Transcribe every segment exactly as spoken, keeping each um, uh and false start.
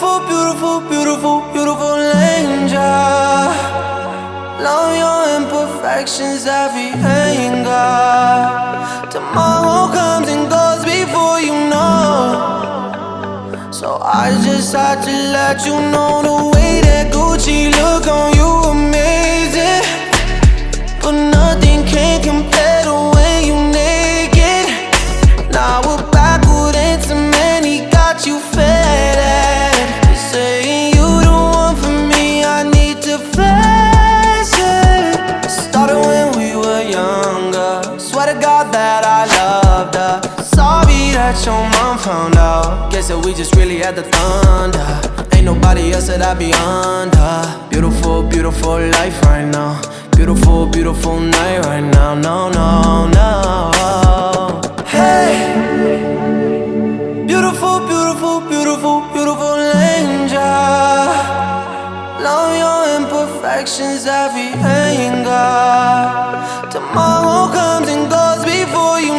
Beautiful, beautiful, beautiful, beautiful angel. Love your imperfections, every anger. Tomorrow comes and goes before you know. So I just had to let you know the way that Gucci look on you amazing. But nothing can compare to when you naked. Now we're backward into many, got you faded. You're saying you the one for me, I need to flash it. Started when we were younger, swear to God that I loved her. Sorry that your mom found out, guess that we just really had the thunder. Ain't nobody else that I be under. Beautiful, beautiful life right now. Beautiful, beautiful night right now. No, no, no. Hey, beautiful, beautiful, beautiful, beautiful angel. Love your imperfections, every anger. Tomorrow comes and goes before you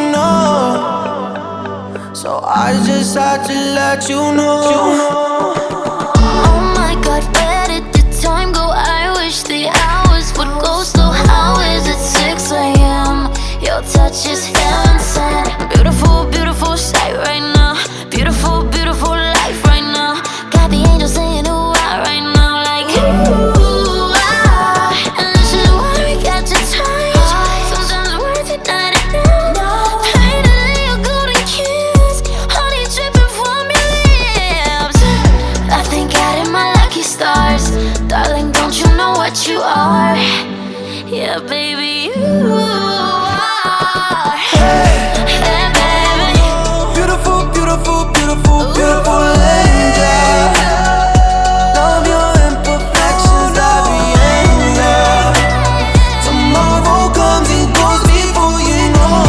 know. So I just had to let you know. Oh my God, where did the time go? I wish the hours would go slow. How is it six A M? Your touch is heaven sent. Beautiful, beautiful sight right now. Beautiful, beautiful life right now. Got the angels saying ooh ah right now, like ooh ah. And this is why we got to touch. Sometimes it's worth it, not enough. Finally a golden kiss, honey dripping from your lips. I thank God in my lucky stars, darling. Don't you know what you are? Yeah, baby, you are. Yeah, baby. Beautiful, beautiful, beautiful, beautiful angel. Love your imperfections, every anger. Tomorrow comes and goes before you know.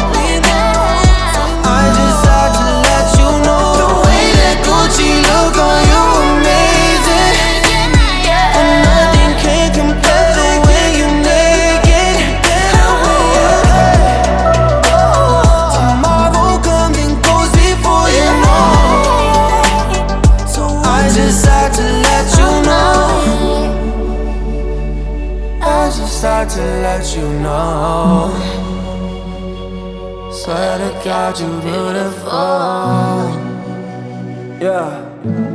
I just had to let you know the way that Gucci look on you amazing. But nothing can compare to when you naked. Tomorrow comes and goes before you know. So I just had to let you know. I just had to let you know. Swear to God you beautiful. Yeah.